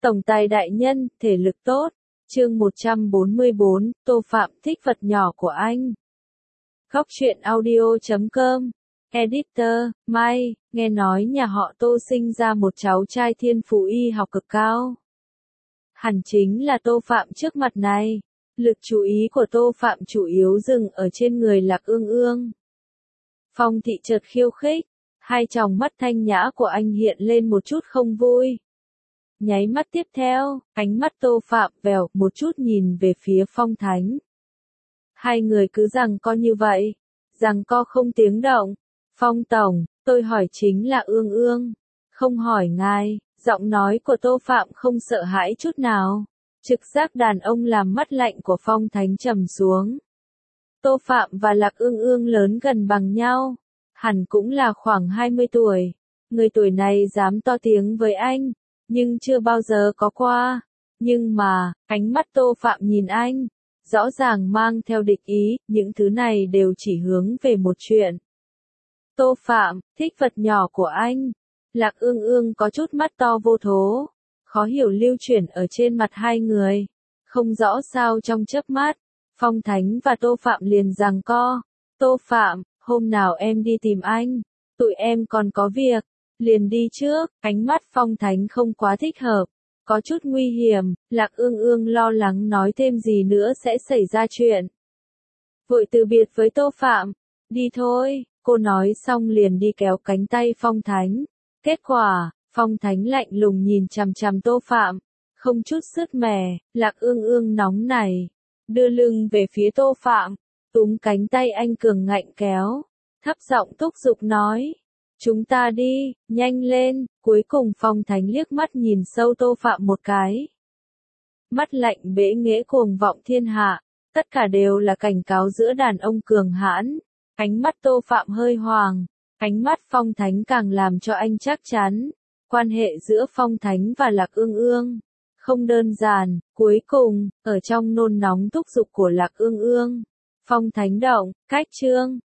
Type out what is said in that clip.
Tổng tài đại nhân, thể lực tốt. Chương 144, Tô Phạm thích vật nhỏ của anh. Góc truyện audio.com. Editor, Mai, nghe nói nhà họ Tô sinh ra một cháu trai thiên phú y học cực cao. Hẳn chính là Tô Phạm trước mặt này. Lực chú ý của Tô Phạm chủ yếu dừng ở trên người Lạc Ương Ương. Phong Thị chợt khiêu khích, hai tròng mắt thanh nhã của anh hiện lên một chút không vui. Nháy mắt tiếp theo, ánh mắt Tô Phạm vèo một chút nhìn về phía Phong Thánh. Hai người cứ giằng co như vậy, giằng co không tiếng động. Phong Tổng, tôi hỏi chính là Ương Ương, không hỏi ngài. Giọng nói của Tô Phạm không sợ hãi chút nào. Trực giác đàn ông làm mắt lạnh của Phong Thánh trầm xuống. Tô Phạm và Lạc Ương Ương lớn gần bằng nhau, hẳn cũng là khoảng 20 tuổi. Người tuổi này dám to tiếng với anh, nhưng chưa bao giờ có qua. Nhưng mà, ánh mắt Tô Phạm nhìn anh, rõ ràng mang theo địch ý, những thứ này đều chỉ hướng về một chuyện. Tô Phạm, thích vật nhỏ của anh. Lạc Ương Ương có chút mắt to vô thố, khó hiểu lưu chuyển ở trên mặt hai người. Không rõ sao trong chớp mắt, Phong Thánh và Tô Phạm liền giằng co. Tô Phạm, hôm nào em đi tìm anh, tụi em còn có việc, liền đi trước. Ánh mắt Phong Thánh không quá thích hợp, có chút nguy hiểm. Lạc Ương Ương lo lắng nói thêm gì nữa sẽ xảy ra chuyện. Vội từ biệt với Tô Phạm, đi thôi, cô nói xong liền đi kéo cánh tay Phong Thánh. Kết quả, Phong Thánh lạnh lùng nhìn chằm chằm Tô Phạm, không chút sứt mẻ. Lạc Ương Ương nóng này, đưa lưng về phía Tô Phạm, túm cánh tay anh cường ngạnh kéo, thấp giọng thúc giục nói, chúng ta đi, nhanh lên. Cuối cùng Phong Thánh liếc mắt nhìn sâu Tô Phạm một cái. Mắt lạnh bẽ nghễ cuồng vọng thiên hạ, tất cả đều là cảnh cáo giữa đàn ông cường hãn. Ánh mắt Tô Phạm hơi hoàng, ánh mắt Phong Thánh càng làm cho anh chắc chắn, quan hệ giữa Phong Thánh và Lạc Ương Ương không đơn giản. Cuối cùng, ở trong nôn nóng thúc giục của Lạc Ương Ương, Phong Thánh động, cách chương